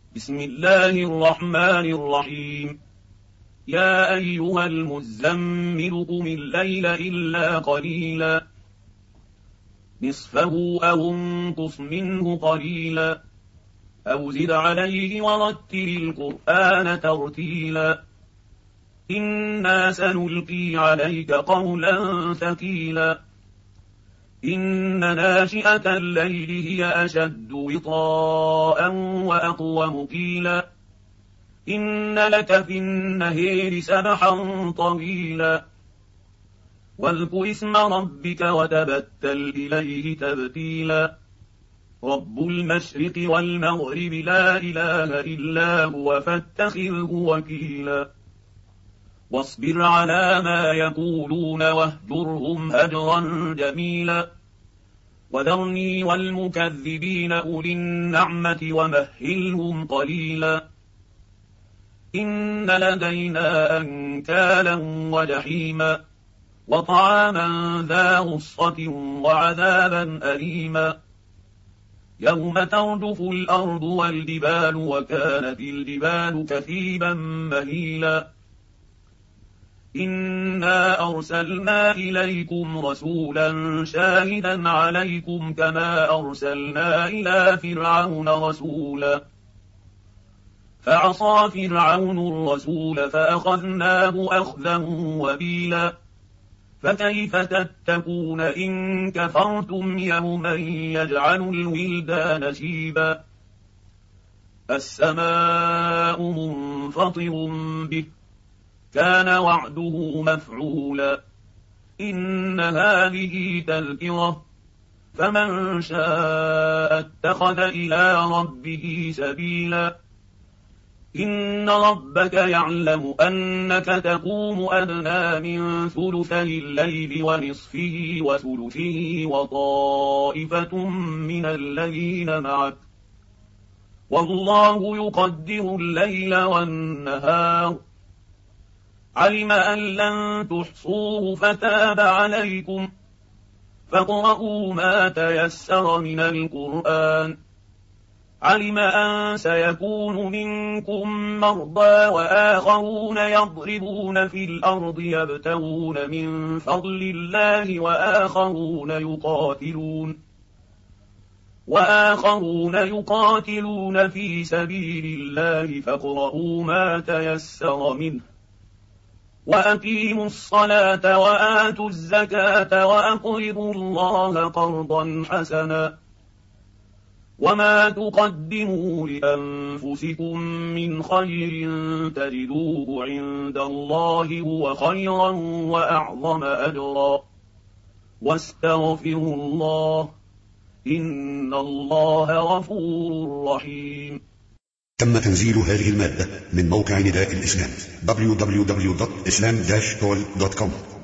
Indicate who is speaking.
Speaker 1: بسم الله الرحمن الرحيم. يا أيها المزمل قم الليل إلا قليلا نصفه أو انقص منه قليلا أو زد عليه ورتل القرآن ترتيلا إنا سنلقي عليك قولا ثقيلا إن ناشئة الليل هي أشد وطاء وأقوم قيلا إن لك في النهار سبحا طويلا واذكر اسم ربك وتبتل إليه تبتيلا رب المشرق والمغرب لا إله إلا هو فاتخذه وكيلا واصبر على ما يقولون واهجرهم هجرا جميلا وذرني والمكذبين أولي النعمة ومهلهم قليلا إن لدينا أنكالا وجحيما وطعاما ذا غصة وعذابا أليما يوم ترجف الأرض والجبال وكانت الجبال كثيبا مهيلا إنا أرسلنا إليكم رسولا شاهدا عليكم كما أرسلنا إلى فرعون رسولا فعصى فرعون الرسول فأخذناه أخذا وبيلا فكيف تتقون إن كفرتم يوما يجعل الولدان شيبا السماء منفطر به كان وعده مفعولا إن هذه تذكرة فمن شاء اتخذ إلى ربه سبيلا إن ربك يعلم أنك تقوم أدنى من ثلثي الليل ونصفه وثلثه وطائفة من الذين معك والله يقدر الليل والنهار علم أن لن تحصوه فتاب عليكم فاقرؤوا ما تيسر من القرآن علم أن سيكون منكم مرضى وآخرون يضربون في الأرض يبتغون من فضل الله وآخرون يقاتلون في سبيل الله فاقرؤوا ما تيسر منه وأقيموا الصلاة وآتوا الزكاة وأقرضوا الله قرضا حسنا وما تقدموا لأنفسكم من خير تجدوه عند الله هو خيرا وأعظم أجرا واستغفروا الله إن الله غفور رحيم.
Speaker 2: تم تنزيل هذه المادة من موقع نداء الإسلام www.islam-call.com